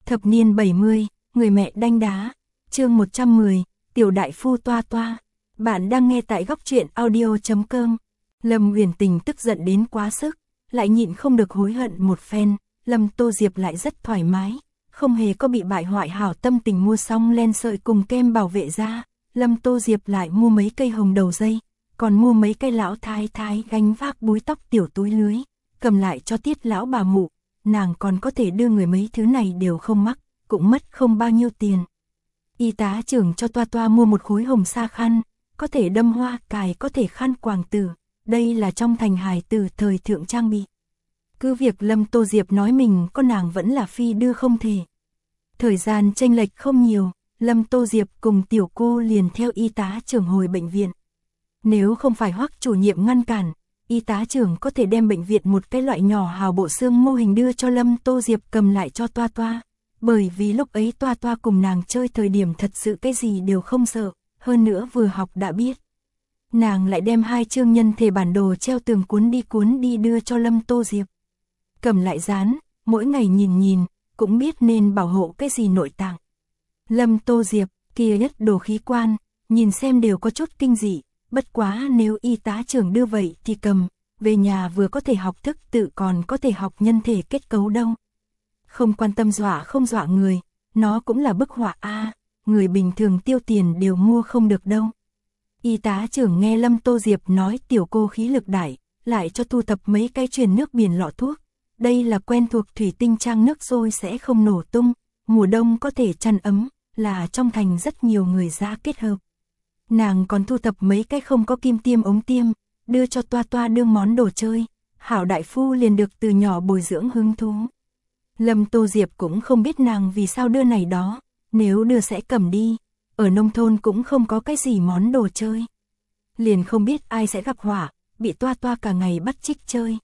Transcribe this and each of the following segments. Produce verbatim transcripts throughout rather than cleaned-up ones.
Thập niên bảy mươi, người mẹ đanh đá, chương một trăm mười, tiểu đại phu toa toa. Bạn đang nghe tại góc truyện audio chấm com. Lâm Uyển Tình tức giận đến quá sức, lại nhịn không được hối hận một phen, Lâm Tô Diệp lại rất thoải mái, không hề có bị bại hoại hảo tâm tình mua xong len sợi cùng kem bảo vệ da, Lâm Tô Diệp lại mua mấy cây hồng đầu dây, còn mua mấy cây lão thái thái gánh vác búi tóc tiểu túi lưới, cầm lại cho Tiết lão bà mụ, nàng còn có thể đưa người mấy thứ này đều không mắc, cũng mất không bao nhiêu tiền. Y tá trưởng cho Toa Toa mua một khối hồng sa khăn, có thể đâm hoa cài, có thể khăn quàng tử, đây là trong thành hài tử thời thượng trang bị. Cứ việc Lâm Tô Diệp nói mình có nàng vẫn là phi đưa không thể. Thời gian chênh lệch không nhiều, Lâm Tô Diệp cùng tiểu cô liền theo y tá trưởng hồi bệnh viện. Nếu không phải Hoắc chủ nhiệm ngăn cản, y tá trưởng có thể đem bệnh viện một cái loại nhỏ hào bộ xương mô hình đưa cho Lâm Tô Diệp cầm lại cho Toa Toa. Bởi vì lúc ấy Toa Toa cùng nàng chơi thời điểm thật sự cái gì đều không sợ, hơn nữa vừa học đã biết. Nàng lại đem hai chương nhân thể bản đồ treo tường cuốn đi cuốn đi đưa cho Lâm Tô Diệp. Cầm lại dán, mỗi ngày nhìn nhìn, cũng biết nên bảo hộ cái gì nội tạng. Lâm Tô Diệp, kia nhất đồ khí quan, nhìn xem đều có chút kinh dị, bất quá nếu y tá trưởng đưa vậy thì cầm, về nhà vừa có thể học thức tự còn có thể học nhân thể kết cấu đâu. Không quan tâm dọa không dọa người, nó cũng là bức họa a, người bình thường tiêu tiền đều mua không được đâu. Y tá trưởng nghe Lâm Tô Diệp nói tiểu cô khí lực đại, lại cho thu thập mấy cái truyền nước biển lọ thuốc. Đây là quen thuộc thủy tinh trang nước rồi sẽ không nổ tung, mùa đông có thể chăn ấm, là trong thành rất nhiều người ra kết hợp. Nàng còn thu thập mấy cái không có kim tiêm ống tiêm, đưa cho Toa Toa đương món đồ chơi, hảo đại phu liền được từ nhỏ bồi dưỡng hứng thú. Lâm Tô Diệp cũng không biết nàng vì sao đưa này đó, nếu đưa sẽ cầm đi, ở nông thôn cũng không có cái gì món đồ chơi. Liền không biết ai sẽ gặp họa, bị Toa Toa cả ngày bắt chích chơi.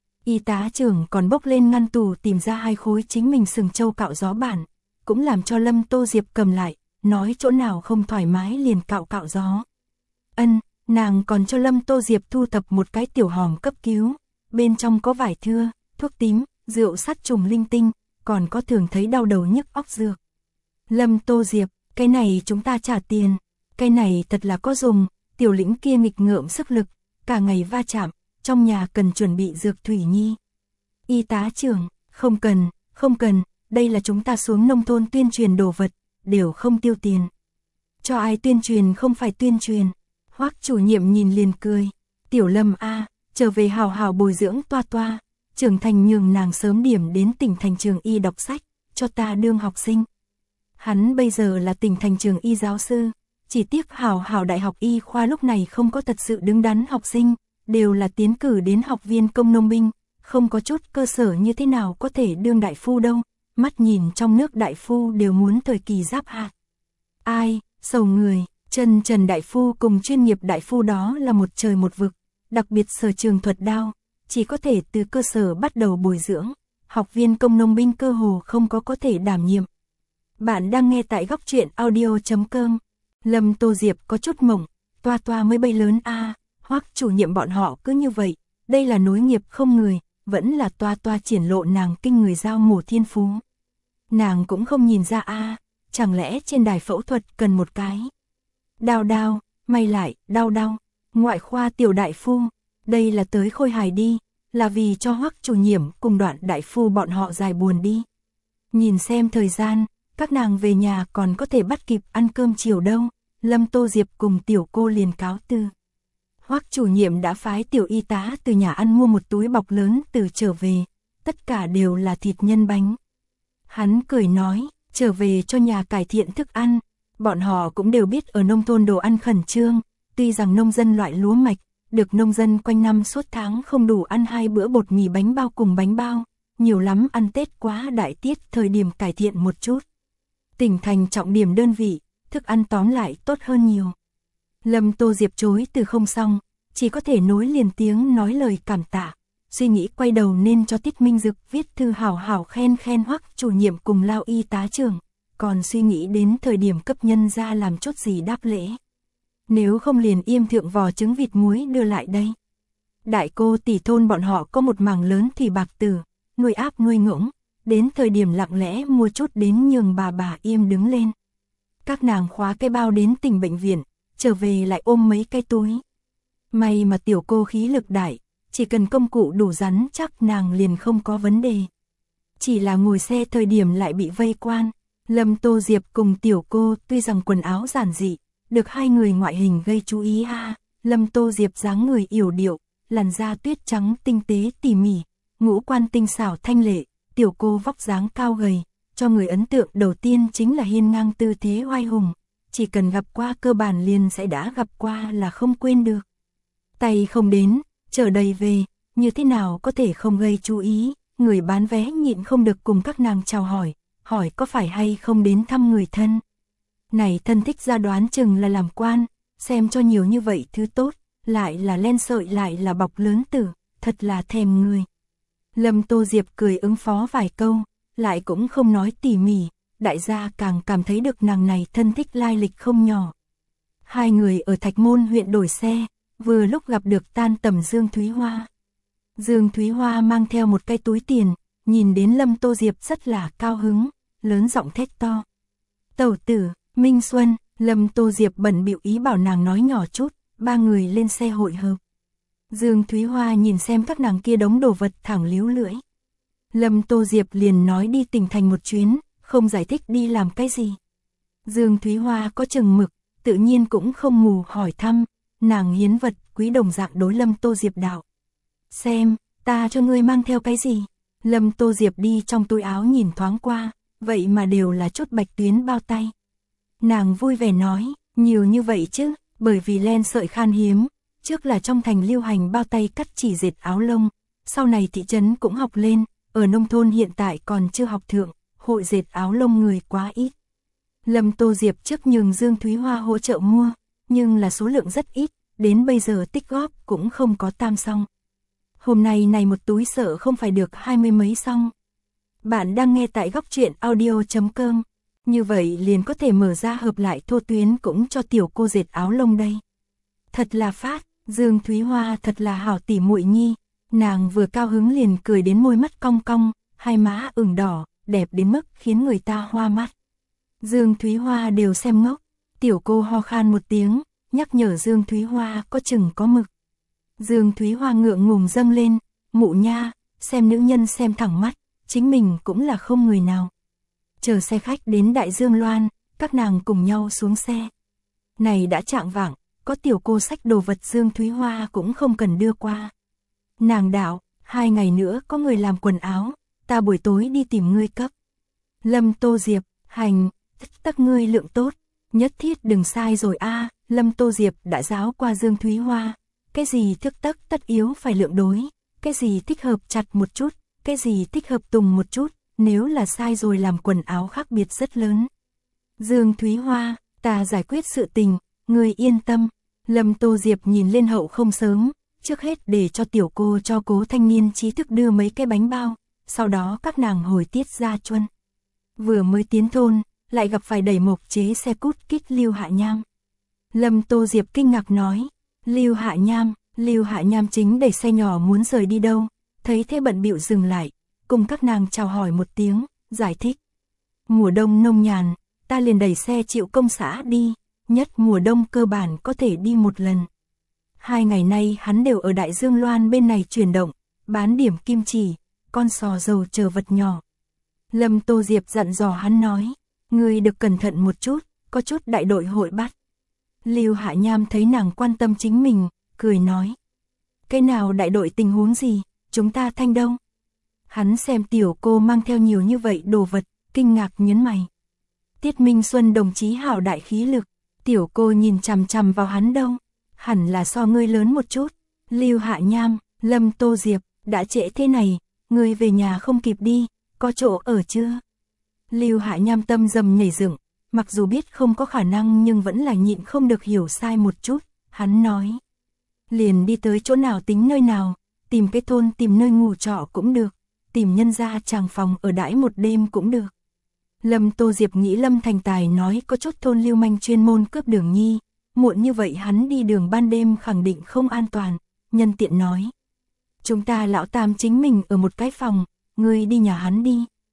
Y tá trưởng còn bốc lên ngăn tủ tìm ra hai khối chính mình sừng trâu cạo gió bản, cũng làm cho Lâm Tô Diệp cầm lại, nói chỗ nào không thoải mái liền cạo cạo gió. Ân, nàng còn cho Lâm Tô Diệp thu thập một cái tiểu hòm cấp cứu, bên trong có vải thưa, thuốc tím, rượu sát trùng linh tinh, còn có thường thấy đau đầu nhức óc dược. Lâm Tô Diệp, cái này chúng ta trả tiền, cái này thật là có dùng, tiểu lĩnh kia nghịch ngợm sức lực, cả ngày va chạm, trong nhà cần chuẩn bị dược thủy nhi. Y tá trưởng, không cần, không cần, đây là chúng ta xuống nông thôn tuyên truyền đồ vật, đều không tiêu tiền. Cho ai tuyên truyền không phải tuyên truyền. Hoắc chủ nhiệm nhìn liền cười, tiểu Lâm a, trở về hào hào bồi dưỡng Toa Toa, trưởng thành nhường nàng sớm điểm đến tỉnh thành trường y đọc sách, cho ta đương học sinh. Hắn bây giờ là tỉnh thành trường y giáo sư, chỉ tiếc hào hào đại học y khoa lúc này không có thật sự đứng đắn học sinh, đều là tiến cử đến học viên công nông binh, không có chút cơ sở như thế nào có thể đương đại phu đâu, mắt nhìn trong nước đại phu đều muốn thời kỳ giáp hạt. Ai, sầu người, Trần Trần đại phu cùng chuyên nghiệp đại phu đó là một trời một vực, đặc biệt sở trường thuật đao, chỉ có thể từ cơ sở bắt đầu bồi dưỡng, học viên công nông binh cơ hồ không có có thể đảm nhiệm. Bạn đang nghe tại góc truyện audio chấm com. Lâm Tô Diệp có chút mộng, Toa Toa mới bay lớn a, à, Hoắc chủ nhiệm bọn họ cứ như vậy, đây là nối nghiệp không người, vẫn là Toa Toa triển lộ nàng kinh người giao mổ thiên phú. Nàng cũng không nhìn ra a, à, chẳng lẽ trên đài phẫu thuật cần một cái đau đau, may lại, đau đau, ngoại khoa tiểu đại phu, đây là tới khôi hài đi, là vì cho Hoắc chủ nhiệm cùng Đoạn đại phu bọn họ dài buồn đi. Nhìn xem thời gian, các nàng về nhà còn có thể bắt kịp ăn cơm chiều đâu, Lâm Tô Diệp cùng tiểu cô liền cáo từ. Hoắc chủ nhiệm đã phái tiểu y tá từ nhà ăn mua một túi bọc lớn từ trở về, tất cả đều là thịt nhân bánh. Hắn cười nói, trở về cho nhà cải thiện thức ăn, bọn họ cũng đều biết ở nông thôn đồ ăn khẩn trương, tuy rằng nông dân loại lúa mạch, được nông dân quanh năm suốt tháng không đủ ăn hai bữa bột mì bánh bao cùng bánh bao, nhiều lắm ăn Tết quá đại tiết thời điểm cải thiện một chút. Tỉnh thành trọng điểm đơn vị, thức ăn tóm lại tốt hơn nhiều. Lâm Tô Diệp chối từ không xong, chỉ có thể nối liền tiếng nói lời cảm tạ, suy nghĩ quay đầu nên cho Tiết Minh Dực viết thư hảo hảo khen khen Hoắc chủ nhiệm cùng Lao y tá trưởng, còn suy nghĩ đến thời điểm cấp nhân ra làm chút gì đáp lễ. Nếu không liền yêm thượng vò trứng vịt muối đưa lại đây. Đại cô tỷ thôn bọn họ có một mảng lớn thủy bạc tử, nuôi áp nuôi ngỗng, đến thời điểm lặng lẽ mua chút đến nhường bà bà Yêm đứng lên. Các nàng khóa cái bao đến tỉnh bệnh viện, trở về lại ôm mấy cái túi. May mà tiểu cô khí lực đại, chỉ cần công cụ đủ rắn chắc nàng liền không có vấn đề. Chỉ là ngồi xe thời điểm lại bị vây quan, Lâm Tô Diệp cùng tiểu cô tuy rằng quần áo giản dị, được hai người ngoại hình gây chú ý ha. Lâm Tô Diệp dáng người yểu điệu, làn da tuyết trắng tinh tế tỉ mỉ, ngũ quan tinh xảo thanh lệ, tiểu cô vóc dáng cao gầy, cho người ấn tượng đầu tiên chính là hiên ngang tư thế oai hùng, chỉ cần gặp qua cơ bản liền sẽ đã gặp qua là không quên được. Tay không đến, chở đầy về, như thế nào có thể không gây chú ý, người bán vé nhịn không được cùng các nàng chào hỏi, hỏi có phải hay không đến thăm người thân. Này thân thích ra đoán chừng là làm quan, xem cho nhiều như vậy thứ tốt, lại là len sợi lại là bọc lớn tử, thật là thèm người. Lâm Tô Diệp cười ứng phó vài câu, lại cũng không nói tỉ mỉ, đại gia càng cảm thấy được nàng này thân thích lai lịch không nhỏ. Hai người ở Thạch Môn huyện đổi xe, vừa lúc gặp được tan tầm Dương Thúy Hoa. Dương Thúy Hoa mang theo một cái túi tiền, nhìn đến Lâm Tô Diệp rất là cao hứng, lớn giọng thét to. Tẩu tử, Minh Xuân, Lâm Tô Diệp bận bịu ý bảo nàng nói nhỏ chút, ba người lên xe hội hợp. Dương Thúy Hoa nhìn xem các nàng kia đống đồ vật thẳng líu lưỡi. Lâm Tô Diệp liền nói đi tỉnh thành một chuyến, không giải thích đi làm cái gì. Dương Thúy Hoa có chừng mực, tự nhiên cũng không mù hỏi thăm, nàng hiến vật quý đồng dạng đối Lâm Tô Diệp đạo. Xem, ta cho ngươi mang theo cái gì? Lâm Tô Diệp đi trong túi áo nhìn thoáng qua, vậy mà đều là chút bạch tuyến bao tay. Nàng vui vẻ nói, nhiều như vậy chứ, bởi vì len sợi khan hiếm, trước là trong thành lưu hành bao tay cắt chỉ dệt áo lông, sau này thị trấn cũng học lên, ở nông thôn hiện tại còn chưa học thượng, hội dệt áo lông người quá ít. Lâm Tô Diệp trước nhường Dương Thúy Hoa hỗ trợ mua, nhưng là số lượng rất ít, đến bây giờ tích góp cũng không có tam xong. Hôm nay này một túi sợ không phải được hai mươi mấy xong. Bạn đang nghe tại góc truyện audio chấm com. Như vậy liền có thể mở ra hợp lại thô tuyến cũng cho tiểu cô dệt áo lông đây. Thật là phát, Dương Thúy Hoa thật là hảo tỉ muội nhi. Nàng vừa cao hứng liền cười đến môi mắt cong cong, hai má ửng đỏ, đẹp đến mức khiến người ta hoa mắt. Dương Thúy Hoa đều xem ngốc, tiểu cô ho khan một tiếng, nhắc nhở Dương Thúy Hoa có chừng có mực. Dương Thúy Hoa ngượng ngùng dâng lên, mụ nha, xem nữ nhân xem thẳng mắt, chính mình cũng là không người nào. Chờ xe khách đến Đại Dương Loan, các nàng cùng nhau xuống xe. Này đã chạng vạng, có tiểu cô xách đồ vật Dương Thúy Hoa cũng không cần đưa qua. Nàng đạo, hai ngày nữa có người làm quần áo, ta buổi tối đi tìm ngươi cấp. Lâm Tô Diệp, hành, tất ngươi lượng tốt, nhất thiết đừng sai rồi a. Lâm Tô Diệp đã giáo qua Dương Thúy Hoa, cái gì thức tắc tất yếu phải lượng đối, cái gì thích hợp chặt một chút, cái gì thích hợp tùng một chút, nếu là sai rồi làm quần áo khác biệt rất lớn. Dương Thúy Hoa, ta giải quyết sự tình, ngươi yên tâm. Lâm Tô Diệp nhìn lên hậu không sớm, trước hết để cho tiểu cô cho Cố thanh niên trí thức đưa mấy cái bánh bao, sau đó các nàng hồi tiết ra chuân. Vừa mới tiến thôn, lại gặp phải đẩy mộc chế xe cút kít Lưu Hạ Nham. Lâm Tô Diệp kinh ngạc nói, Lưu Hạ Nham, Lưu Hạ Nham chính đẩy xe nhỏ muốn rời đi đâu, thấy thế bận bịu dừng lại, cùng các nàng chào hỏi một tiếng, giải thích. Mùa đông nông nhàn, ta liền đẩy xe chịu công xã đi, nhất mùa đông cơ bản có thể đi một lần. Hai ngày nay hắn đều ở Đại Dương Loan bên này chuyển động, bán điểm kim chỉ, con sò dầu chờ vật nhỏ. Lâm Tô Diệp dặn dò hắn nói, ngươi được cẩn thận một chút, có chút đại đội hội bắt. Lưu Hạ Nham thấy nàng quan tâm chính mình, cười nói. Cái nào đại đội tình huống gì, chúng ta thanh đâu? Hắn xem tiểu cô mang theo nhiều như vậy đồ vật, kinh ngạc nhấn mày. Tiết Minh Xuân đồng chí hảo đại khí lực, tiểu cô nhìn chằm chằm vào hắn đâu, hẳn là so ngươi lớn một chút. Lưu Hạ Nham, Lâm Tô Diệp, đã trễ thế này, ngươi về nhà không kịp đi, có chỗ ở chưa? Lưu Hạ Nham tâm dầm nhảy dựng, mặc dù biết không có khả năng nhưng vẫn là nhịn không được hiểu sai một chút, hắn nói. Liền đi tới chỗ nào tính nơi nào, tìm cái thôn tìm nơi ngủ trọ cũng được, tìm nhân gia tràng phòng ở đãi một đêm cũng được. Lâm Tô Diệp nghĩ Lâm Thành Tài nói có chút thôn lưu manh chuyên môn cướp đường nhi, muộn như vậy hắn đi đường ban đêm khẳng định không an toàn, nhân tiện nói. Chúng ta lão tam chính mình ở một cái phòng, ngươi đi nhà hắn đi.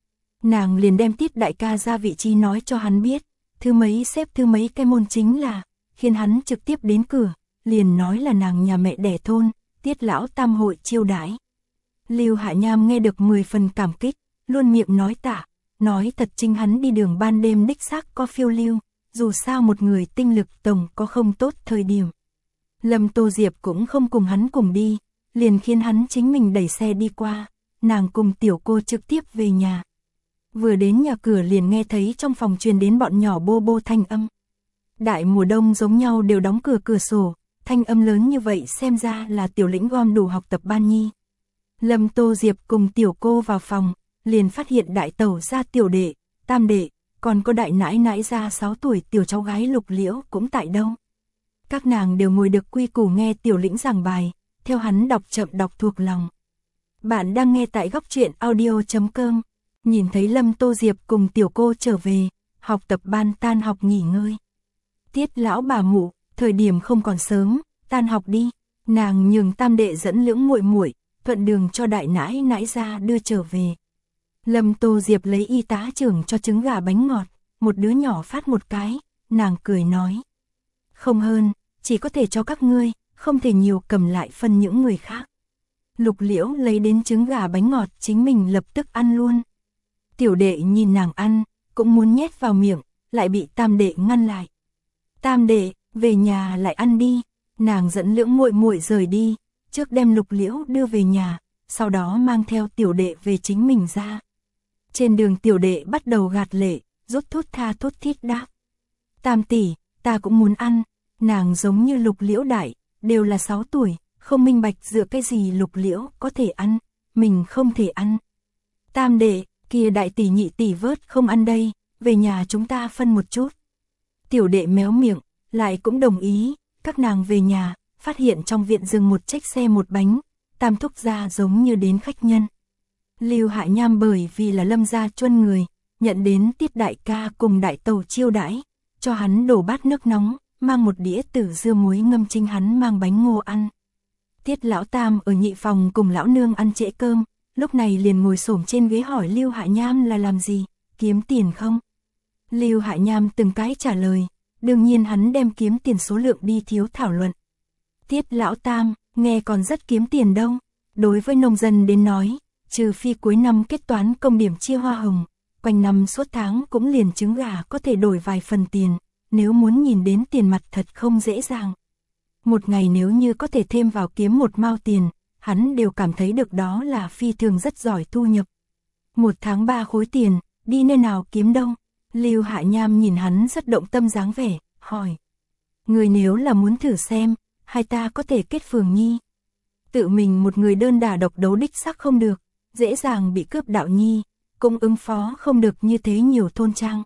Nàng liền đem Tiết đại ca ra vị trí nói cho hắn biết, thứ mấy xếp thứ mấy cái môn chính là, khiến hắn trực tiếp đến cửa, liền nói là nàng nhà mẹ đẻ thôn, Tiết lão tam hội chiêu đãi. Lưu Hạ Nham nghe được mười phần cảm kích, luôn miệng nói tạ, nói thật chính hắn đi đường ban đêm đích xác có phiêu lưu, dù sao một người tinh lực tổng có không tốt thời điểm. Lâm Tô Diệp cũng không cùng hắn cùng đi, liền khiến hắn chính mình đẩy xe đi qua, nàng cùng tiểu cô trực tiếp về nhà. Vừa đến nhà cửa liền nghe thấy trong phòng truyền đến bọn nhỏ bô bô thanh âm. Đại mùa đông giống nhau đều đóng cửa cửa sổ, thanh âm lớn như vậy xem ra là tiểu lĩnh gom đủ học tập ban nhi. Lâm Tô Diệp cùng tiểu cô vào phòng, liền phát hiện đại tẩu gia tiểu đệ, tam đệ, còn có đại nãi nãi gia sáu tuổi tiểu cháu gái Lục Liễu cũng tại đâu. Các nàng đều ngồi được quy củ nghe tiểu lĩnh giảng bài, theo hắn đọc chậm đọc thuộc lòng. Bạn đang nghe tại góc truyện audio chấm com, nhìn thấy Lâm Tô Diệp cùng tiểu cô trở về, học tập ban tan học nghỉ ngơi. Tiết lão bà mụ, thời điểm không còn sớm, tan học đi, nàng nhường tam đệ dẫn lưỡng muội muội, thuận đường cho đại nãi nãi ra đưa trở về. Lâm Tô Diệp lấy y tá trưởng cho trứng gà bánh ngọt, một đứa nhỏ phát một cái, nàng cười nói. Không hơn, chỉ có thể cho các ngươi, không thể nhiều cầm lại phân những người khác. Lục Liễu lấy đến trứng gà bánh ngọt chính mình lập tức ăn luôn. Tiểu đệ nhìn nàng ăn, cũng muốn nhét vào miệng, lại bị tam đệ ngăn lại. Tam đệ, về nhà lại ăn đi, nàng dẫn lưỡng muội muội rời đi, trước đem Lục Liễu đưa về nhà, sau đó mang theo tiểu đệ về chính mình ra. Trên đường tiểu đệ bắt đầu gạt lệ, rút thút tha thút thít đáp. Tam tỷ, ta cũng muốn ăn, nàng giống như Lục Liễu đại, đều là sáu tuổi, không minh bạch dựa cái gì Lục Liễu có thể ăn, mình không thể ăn. Tam đệ, kia đại tỷ nhị tỷ vớt không ăn đây, về nhà chúng ta phân một chút. Tiểu đệ méo miệng, lại cũng đồng ý, các nàng về nhà, phát hiện trong viện dừng một chiếc xe một bánh, tam thúc gia giống như đến khách nhân. Lưu Hạ Nham bởi vì là Lâm gia chuân người, nhận đến Tiết đại ca cùng đại tẩu chiêu đãi, cho hắn đổ bát nước nóng, mang một đĩa tử dưa muối ngâm chính hắn mang bánh ngô ăn. Tiết lão tam ở nhị phòng cùng lão nương ăn trễ cơm, lúc này liền ngồi xổm trên ghế hỏi Lưu Hạ Nham là làm gì, kiếm tiền không? Lưu Hạ Nham từng cái trả lời, đương nhiên hắn đem kiếm tiền số lượng đi thiếu thảo luận. Tiết lão tam, nghe còn rất kiếm tiền đâu, đối với nông dân đến nói, trừ phi cuối năm kết toán công điểm chia hoa hồng, quanh năm suốt tháng cũng liền trứng gà có thể đổi vài phần tiền, nếu muốn nhìn đến tiền mặt thật không dễ dàng. Một ngày nếu như có thể thêm vào kiếm một mao tiền, hắn đều cảm thấy được đó là phi thường rất giỏi thu nhập. Một tháng ba khối tiền, đi nơi nào kiếm đâu? Lưu Hạ Nham nhìn hắn rất động tâm dáng vẻ, hỏi. Người nếu là muốn thử xem, hai ta có thể kết phường nhi. Tự mình một người đơn đả độc đấu đích xác không được, dễ dàng bị cướp đạo nhi, cũng ứng phó không được như thế nhiều thôn trang.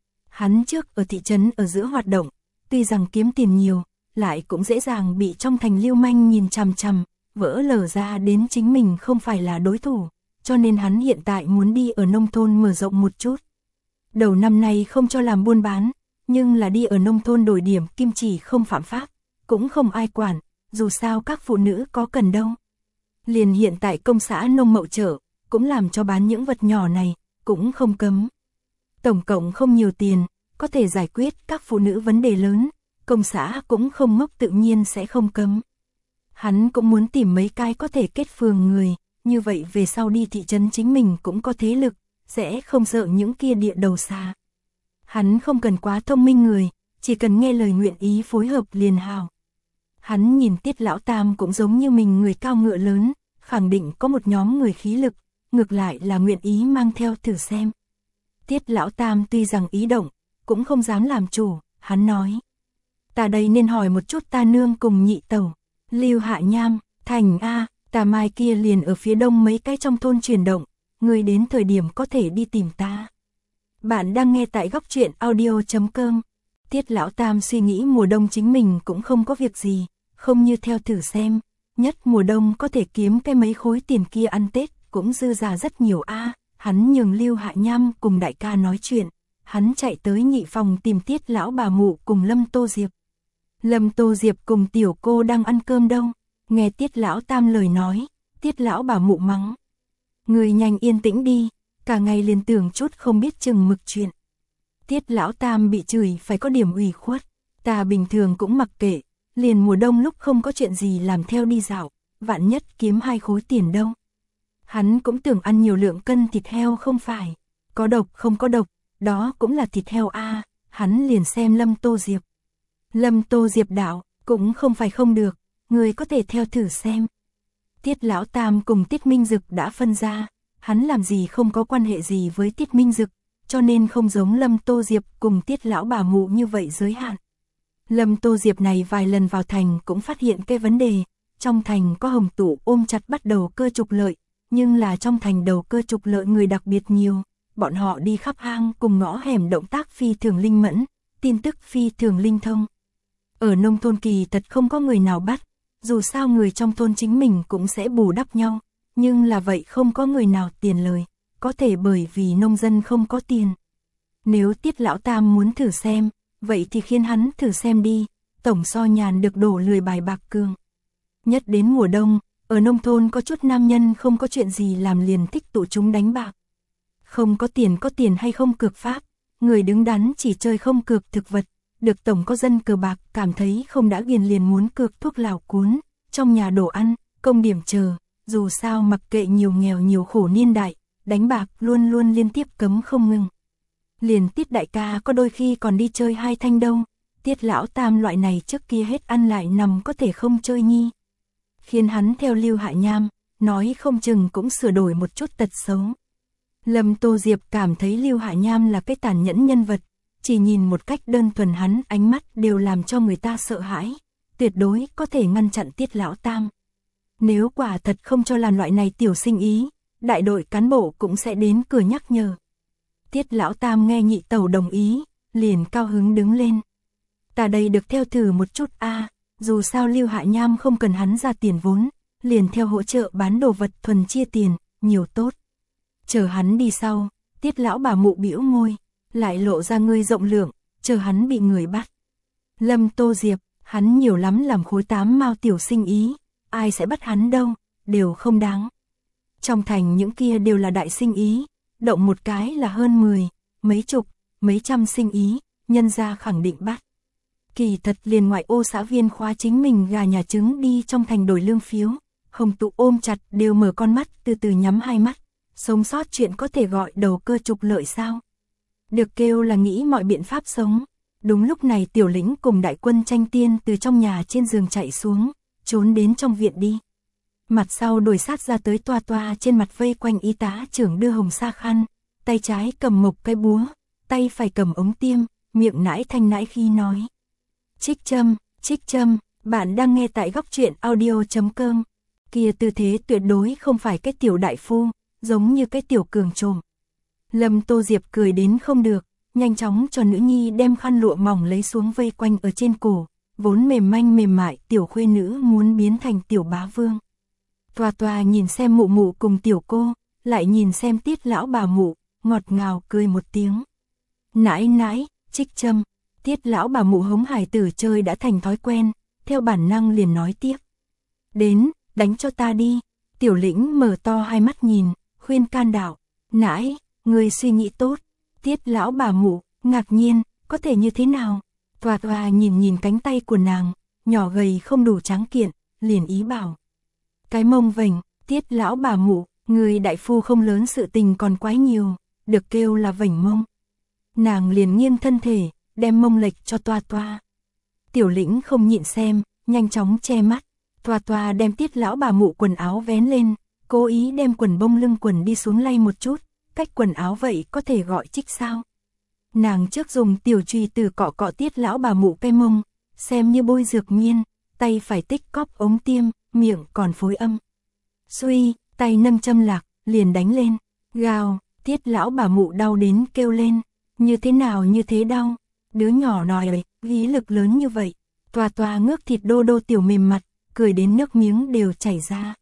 Hắn trước ở thị trấn ở giữa hoạt động, tuy rằng kiếm tiền nhiều, lại cũng dễ dàng bị trong thành lưu manh nhìn chằm chằm, vỡ lở ra đến chính mình không phải là đối thủ, cho nên hắn hiện tại muốn đi ở nông thôn mở rộng một chút. Đầu năm nay không cho làm buôn bán, nhưng là đi ở nông thôn đổi điểm kim chỉ không phạm pháp, cũng không ai quản, dù sao các phụ nữ có cần đâu. Liền hiện tại công xã nông mậu chợ, cũng làm cho bán những vật nhỏ này, cũng không cấm. Tổng cộng không nhiều tiền, có thể giải quyết các phụ nữ vấn đề lớn, công xã cũng không ngốc tự nhiên sẽ không cấm. Hắn cũng muốn tìm mấy cái có thể kết phường người, như vậy về sau đi thị trấn chính mình cũng có thế lực, sẽ không sợ những kia địa đầu xa. Hắn không cần quá thông minh người, chỉ cần nghe lời nguyện ý phối hợp liền hào. Hắn nhìn Tiết lão tam cũng giống như mình người cao ngựa lớn, khẳng định có một nhóm người khí lực, ngược lại là nguyện ý mang theo thử xem. Tiết lão tam tuy rằng ý động, cũng không dám làm chủ, hắn nói. Ta đây nên hỏi một chút ta nương cùng nhị tẩu. Lưu Hạ Nham, thành A, ta mai kia liền ở phía đông mấy cái trong thôn chuyển động, người đến thời điểm có thể đi tìm ta. Bạn đang nghe tại góc truyện audio chấm com. Tiết lão tam suy nghĩ mùa đông chính mình cũng không có việc gì, không như theo thử xem, nhất mùa đông có thể kiếm cái mấy khối tiền kia ăn Tết, cũng dư giả rất nhiều a. Hắn nhường Lưu Hạ Nham cùng đại ca nói chuyện, hắn chạy tới nhị phòng tìm Tiết lão bà mụ cùng Lâm Tô Diệp. Lâm Tô Diệp cùng tiểu cô đang ăn cơm đâu, nghe Tiết lão tam lời nói, Tiết lão bà mụ mắng. Người nhanh yên tĩnh đi, cả ngày liền tưởng chút không biết chừng mực chuyện. Tiết lão tam bị chửi phải có điểm ủy khuất, ta bình thường cũng mặc kệ, liền mùa đông lúc không có chuyện gì làm theo đi dạo, vạn nhất kiếm hai khối tiền đâu. Hắn cũng tưởng ăn nhiều lượng cân thịt heo không phải, có độc không có độc, đó cũng là thịt heo a. Hắn liền xem Lâm Tô Diệp. Lâm Tô Diệp đạo, cũng không phải không được, người có thể theo thử xem. Tiết lão tam cùng Tiết Minh Dực đã phân ra, hắn làm gì không có quan hệ gì với Tiết Minh Dực, cho nên không giống Lâm Tô Diệp cùng Tiết lão bà mụ như vậy giới hạn. Lâm Tô Diệp này vài lần vào thành cũng phát hiện cái vấn đề, trong thành có hồng tụ ôm chặt bắt đầu cơ trục lợi, nhưng là trong thành đầu cơ trục lợi người đặc biệt nhiều, bọn họ đi khắp hang cùng ngõ hẻm động tác phi thường linh mẫn, tin tức phi thường linh thông. Ở nông thôn kỳ thật không có người nào bắt, dù sao người trong thôn chính mình cũng sẽ bù đắp nhau, nhưng là vậy không có người nào tiền lời, có thể bởi vì nông dân không có tiền. Nếu Tiết lão tam muốn thử xem, vậy thì khiến hắn thử xem đi, tổng so nhàn được đổ lười bài bạc cường. Nhất đến mùa đông, ở nông thôn có chút nam nhân không có chuyện gì làm liền thích tụ chúng đánh bạc. Không có tiền có tiền hay không cược pháp, người đứng đắn chỉ chơi không cược thực vật, được tổng có dân cờ bạc cảm thấy không đã ghiền liền muốn cược thuốc lào cuốn, trong nhà đồ ăn, công điểm chờ, dù sao mặc kệ nhiều nghèo nhiều khổ niên đại, đánh bạc luôn luôn liên tiếp cấm không ngừng. Liền Tiết đại ca có đôi khi còn đi chơi hai thanh đâu, Tiết lão tam loại này trước kia hết ăn lại nằm có thể không chơi nhi. Khiến hắn theo Lưu Hạ Nham, nói không chừng cũng sửa đổi một chút tật xấu. Lâm Tô Diệp cảm thấy Lưu Hạ Nham là cái tàn nhẫn nhân vật, chỉ nhìn một cách đơn thuần hắn ánh mắt đều làm cho người ta sợ hãi, tuyệt đối có thể ngăn chặn Tiết lão tam. Nếu quả thật không cho làm loại này tiểu sinh ý, đại đội cán bộ cũng sẽ đến cửa nhắc nhở. Tiết lão tam nghe nhị tẩu đồng ý, liền cao hứng đứng lên. Ta đây được theo thử một chút a, dù sao Lưu Hạ Nham không cần hắn ra tiền vốn, liền theo hỗ trợ bán đồ vật thuần chia tiền, nhiều tốt. Chờ hắn đi sau, Tiết lão bà mụ bĩu môi, lại lộ ra ngươi rộng lượng, chờ hắn bị người bắt. Lâm Tô Diệp, hắn nhiều lắm làm khối tám mao tiểu sinh ý, ai sẽ bắt hắn đâu, đều không đáng. Trong thành những kia đều là đại sinh ý, động một cái là hơn mười, mấy chục, mấy trăm sinh ý, nhân gia khẳng định bắt. Kỳ thật liền ngoại ô xã viên khóa chính mình gà nhà trứng đi trong thành đổi lương phiếu, hồng tụ ôm chặt đều mở con mắt từ từ nhắm hai mắt, sống sót chuyện có thể gọi đầu cơ trục lợi sao. Được kêu là nghĩ mọi biện pháp sống. Đúng lúc này Tiểu Lĩnh cùng đại quân tranh tiên từ trong nhà trên giường chạy xuống, trốn đến trong viện đi. Mặt sau đuổi sát ra tới toa toa trên mặt vây quanh y tá trưởng đưa hồng sa khăn, tay trái cầm mộc cái búa, tay phải cầm ống tiêm, miệng nãi thanh nãi khi nói. Trích châm, trích châm, bạn đang nghe tại góc truyện audio chấm com. Kia tư thế tuyệt đối không phải cái tiểu đại phu, giống như cái tiểu cường trồm. Lâm Tô Diệp cười đến không được, nhanh chóng cho nữ nhi đem khăn lụa mỏng lấy xuống vây quanh ở trên cổ, vốn mềm manh mềm mại tiểu khuê nữ muốn biến thành tiểu bá vương. Toa toa nhìn xem mụ mụ cùng tiểu cô, lại nhìn xem Tiết lão bà mụ, ngọt ngào cười một tiếng. Nãi nãi, trích châm, Tiết lão bà mụ hống hải tử chơi đã thành thói quen, theo bản năng liền nói tiếp. Đến, đánh cho ta đi. Tiểu Lĩnh mở to hai mắt nhìn, khuyên can đạo, nãi, người suy nghĩ tốt. Tiết lão bà mụ, ngạc nhiên, có thể như thế nào? Toa toa nhìn nhìn cánh tay của nàng, nhỏ gầy không đủ tráng kiện, liền ý bảo. Cái mông vểnh, Tiết lão bà mụ, người đại phu không lớn sự tình còn quái nhiều, được kêu là vểnh mông. Nàng liền nghiêng thân thể, đem mông lệch cho toa toa. Tiểu Lĩnh không nhịn xem, nhanh chóng che mắt. Toa toa đem Tiết lão bà mụ quần áo vén lên, cố ý đem quần bông lưng quần đi xuống lay một chút, cách quần áo vậy có thể gọi trích sao. Nàng trước dùng tiểu chùy từ cọ cọ Tiết lão bà mụ cái mông, xem như bôi dược miên, tay phải tích cóp ống tiêm, miệng còn phối âm. Suy, tay nâng châm lạc, liền đánh lên, gào, Tiết lão bà mụ đau đến kêu lên, như thế nào như thế đau, đứa nhỏ nòi ấy, khí lực lớn như vậy. Toa toa ngước thịt đô đô tiểu mềm mặt, cười đến nước miếng đều chảy ra.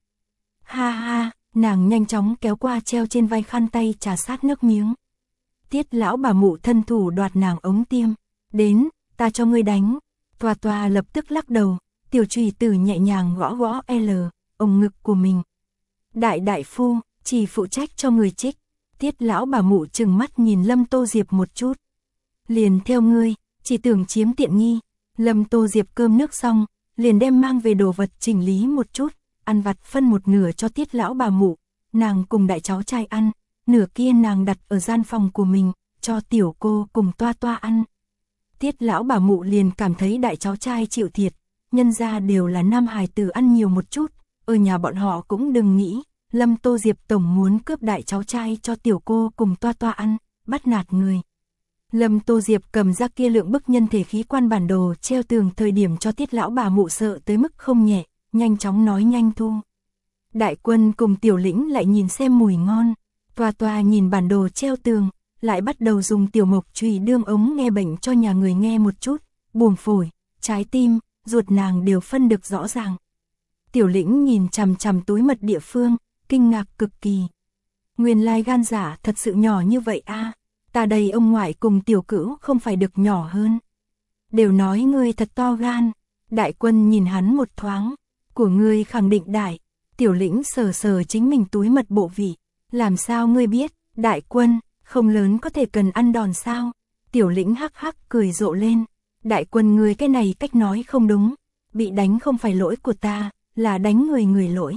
Ha ha, nàng nhanh chóng kéo qua treo trên vai khăn tay trà sát nước miếng. Tiết lão bà mụ thân thủ đoạt nàng ống tiêm, đến, ta cho ngươi đánh. Toa toa lập tức lắc đầu, tiểu chùy tử nhẹ nhàng gõ gõ L, ống ngực của mình. Đại đại phu, chỉ phụ trách cho người trích. Tiết lão bà mụ trừng mắt nhìn Lâm Tô Diệp một chút. Liền theo ngươi, chỉ tưởng chiếm tiện nghi. Lâm Tô Diệp cơm nước xong, liền đem mang về đồ vật chỉnh lý một chút, ăn vặt phân một nửa cho Tiết lão bà mụ, nàng cùng đại cháu trai ăn, nửa kia nàng đặt ở gian phòng của mình, cho tiểu cô cùng Toa Toa ăn. Tiết lão bà mụ liền cảm thấy đại cháu trai chịu thiệt, nhân ra đều là nam hài tử ăn nhiều một chút, ở nhà bọn họ cũng đừng nghĩ, Lâm Tô Diệp tổng muốn cướp đại cháu trai cho tiểu cô cùng Toa Toa ăn, bắt nạt người. Lâm Tô Diệp cầm ra kia lượng bức nhân thể khí quan bản đồ treo tường thời điểm cho Tiết lão bà mụ sợ tới mức không nhẹ, nhanh chóng nói nhanh thu. Đại Quân cùng Tiểu Lĩnh lại nhìn xem mùi ngon, Toa Toa nhìn bản đồ treo tường, lại bắt đầu dùng tiểu mộc chùy đương ống nghe bệnh cho nhà người nghe một chút, buồng phổi, trái tim, ruột nàng đều phân được rõ ràng. Tiểu Lĩnh nhìn chằm chằm túi mật địa phương, kinh ngạc cực kỳ. Nguyên lai gan giả thật sự nhỏ như vậy a. Ta đây ông ngoại cùng tiểu cữu không phải được nhỏ hơn. Đều nói ngươi thật to gan. Đại Quân nhìn hắn một thoáng. Của ngươi khẳng định đại. Tiểu Lĩnh sờ sờ chính mình túi mật bộ vị. Làm sao ngươi biết, Đại Quân, không lớn có thể cần ăn đòn sao? Tiểu Lĩnh hắc hắc cười rộ lên. Đại Quân ngươi cái này cách nói không đúng. Bị đánh không phải lỗi của ta, là đánh người người lỗi.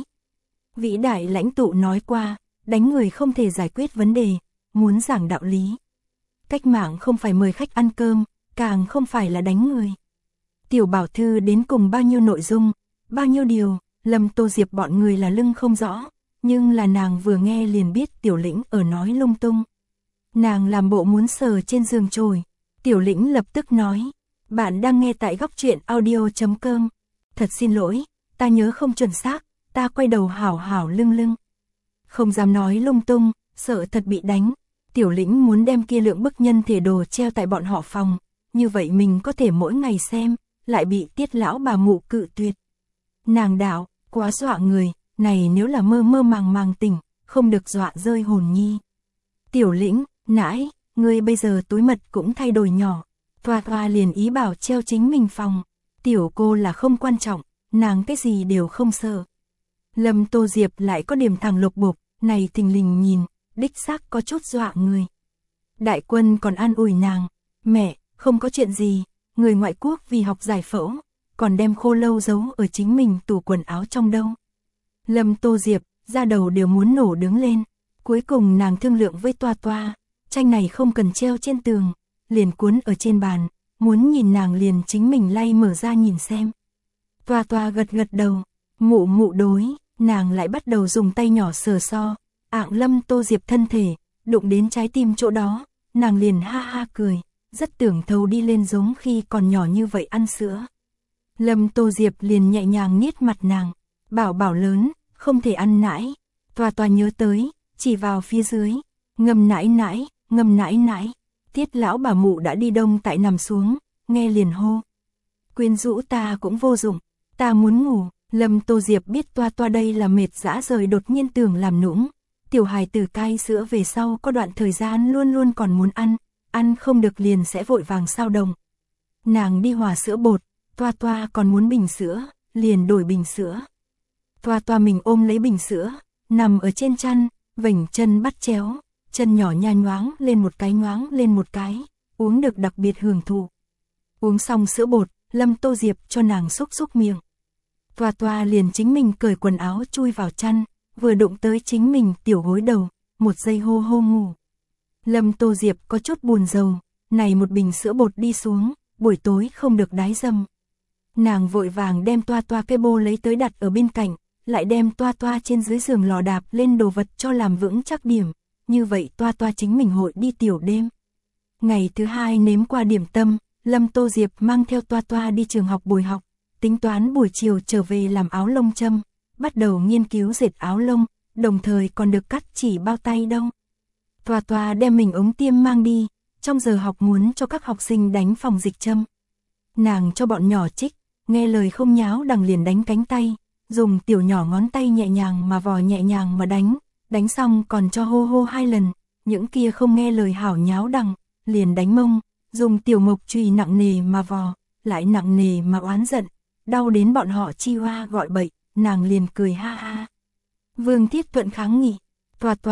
Vĩ đại lãnh tụ nói qua, đánh người không thể giải quyết vấn đề, muốn giảng đạo lý. Cách mạng không phải mời khách ăn cơm, càng không phải là đánh người. Tiểu Bảo Thư đến cùng bao nhiêu nội dung, bao nhiêu điều, Lâm Tô Diệp bọn người là lưng không rõ, nhưng là nàng vừa nghe liền biết Tiểu Lĩnh ở nói lung tung. Nàng làm bộ muốn sờ trên giường trồi, Tiểu Lĩnh lập tức nói, bạn đang nghe tại góc truyện audio chấm com. Thật xin lỗi, ta nhớ không chuẩn xác, ta quay đầu hảo hảo lưng lưng. Không dám nói lung tung, sợ thật bị đánh. Tiểu Lĩnh muốn đem kia lượng bức nhân thể đồ treo tại bọn họ phòng, như vậy mình có thể mỗi ngày xem, lại bị Tiết lão bà mụ cự tuyệt. Nàng đạo, quá dọa người, này nếu là mơ mơ màng màng tỉnh, không được dọa rơi hồn nhi. Tiểu Lĩnh, nãi, ngươi bây giờ túi mật cũng thay đổi nhỏ. Toa Toa liền ý bảo treo chính mình phòng. Tiểu cô là không quan trọng, nàng cái gì đều không sợ. Lâm Tô Diệp lại có điểm thẳng lục bục, này thình lình nhìn, đích xác có chút dọa người. Đại Quân còn an ủi nàng, mẹ, không có chuyện gì, người ngoại quốc vì học giải phẫu, còn đem khô lâu giấu ở chính mình tủ quần áo trong đâu. Lâm Tô Diệp, da đầu đều muốn nổ đứng lên, cuối cùng nàng thương lượng với Toa Toa, tranh này không cần treo trên tường, liền cuốn ở trên bàn, muốn nhìn nàng liền chính mình lay mở ra nhìn xem. Toa Toa gật gật đầu, mụ mụ đối, nàng lại bắt đầu dùng tay nhỏ sờ so, ạng Lâm Tô Diệp thân thể, đụng đến trái tim chỗ đó, nàng liền ha ha cười, rất tưởng thấu đi lên giống khi còn nhỏ như vậy ăn sữa. Lâm Tô Diệp liền nhẹ nhàng niết mặt nàng, bảo bảo lớn, không thể ăn nãi. Toa Toa nhớ tới, chỉ vào phía dưới, ngâm nãi nãi, ngâm nãi nãi. Tiết lão bà mụ đã đi đông tại nằm xuống, nghe liền hô. Quyến rũ ta cũng vô dụng, ta muốn ngủ. Lâm Tô Diệp biết Toa Toa đây là mệt dã rời đột nhiên tưởng làm nũng. Tiểu hài tử cai sữa về sau có đoạn thời gian luôn luôn còn muốn ăn, ăn không được liền sẽ vội vàng sao đồng. Nàng đi hòa sữa bột, Toa Toa còn muốn bình sữa, liền đổi bình sữa. Toa Toa mình ôm lấy bình sữa, nằm ở trên chăn, vểnh chân bắt chéo, chân nhỏ nha nhoáng lên một cái nhoáng lên một cái, uống được đặc biệt hưởng thụ. Uống xong sữa bột, Lâm Tô Diệp cho nàng xúc xúc miệng. Toa Toa liền chính mình cởi quần áo chui vào chăn, vừa đụng tới chính mình tiểu gối đầu, một giây hô hô ngủ. Lâm Tô Diệp có chút buồn rầu, này một bình sữa bột đi xuống, buổi tối không được đái dâm. Nàng vội vàng đem Toa Toa cái bô lấy tới đặt ở bên cạnh, lại đem Toa Toa trên dưới giường lò đạp lên đồ vật cho làm vững chắc điểm, như vậy Toa Toa chính mình hội đi tiểu đêm. Ngày thứ hai nếm qua điểm tâm, Lâm Tô Diệp mang theo Toa Toa đi trường học buổi học, tính toán buổi chiều trở về làm áo lông châm, bắt đầu nghiên cứu dệt áo lông, đồng thời còn được cắt chỉ bao tay đâu. Toa Toa đem mình ống tiêm mang đi, trong giờ học muốn cho các học sinh đánh phòng dịch châm. Nàng cho bọn nhỏ trích, nghe lời không nháo đằng liền đánh cánh tay, dùng tiểu nhỏ ngón tay nhẹ nhàng mà vò nhẹ nhàng mà đánh, đánh xong còn cho hô hô hai lần, những kia không nghe lời hảo nháo đằng, liền đánh mông, dùng tiểu mộc chùy nặng nề mà vò, lại nặng nề mà oán giận, đau đến bọn họ chi hoa gọi bậy, nàng liền cười ha ha. Vương Thiết Thuận kháng nghị, Toa Toa,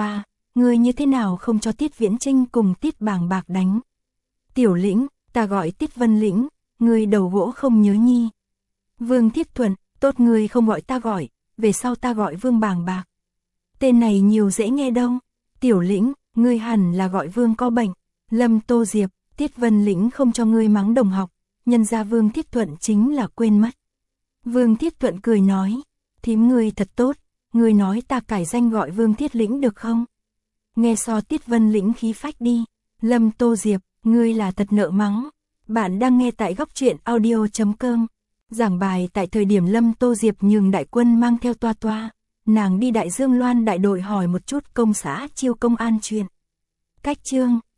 ngươi như thế nào không cho Tiết Viễn Trinh cùng Tiết Bàng Bạc đánh? Tiểu Lĩnh, ta gọi Tiết Vân Lĩnh, ngươi đầu gỗ không nhớ nhi. Vương Thiết Thuận, tốt ngươi không gọi ta gọi, về sau ta gọi Vương Bàng Bạc. Tên này nhiều dễ nghe đâu. Tiểu Lĩnh, ngươi hẳn là gọi Vương có bệnh. Lâm Tô Diệp, Tiết Vân Lĩnh không cho ngươi mắng đồng học, nhân ra Vương Thiết Thuận chính là quên mất. Vương Thiết Thuận cười nói, thím ngươi thật tốt, ngươi nói ta cải danh gọi Vương Thiết Lĩnh được không? Nghe so Tiết Vân Lĩnh khí phách đi. Lâm Tô Diệp, ngươi là thật nợ mắng. Bạn đang nghe tại góc truyện audio chấm com. Giảng bài tại thời điểm Lâm Tô Diệp nhường đại quân mang theo toa toa, nàng đi Đại Dương Loan đại đội hỏi một chút công xã chiêu công an chuyện. Cách chương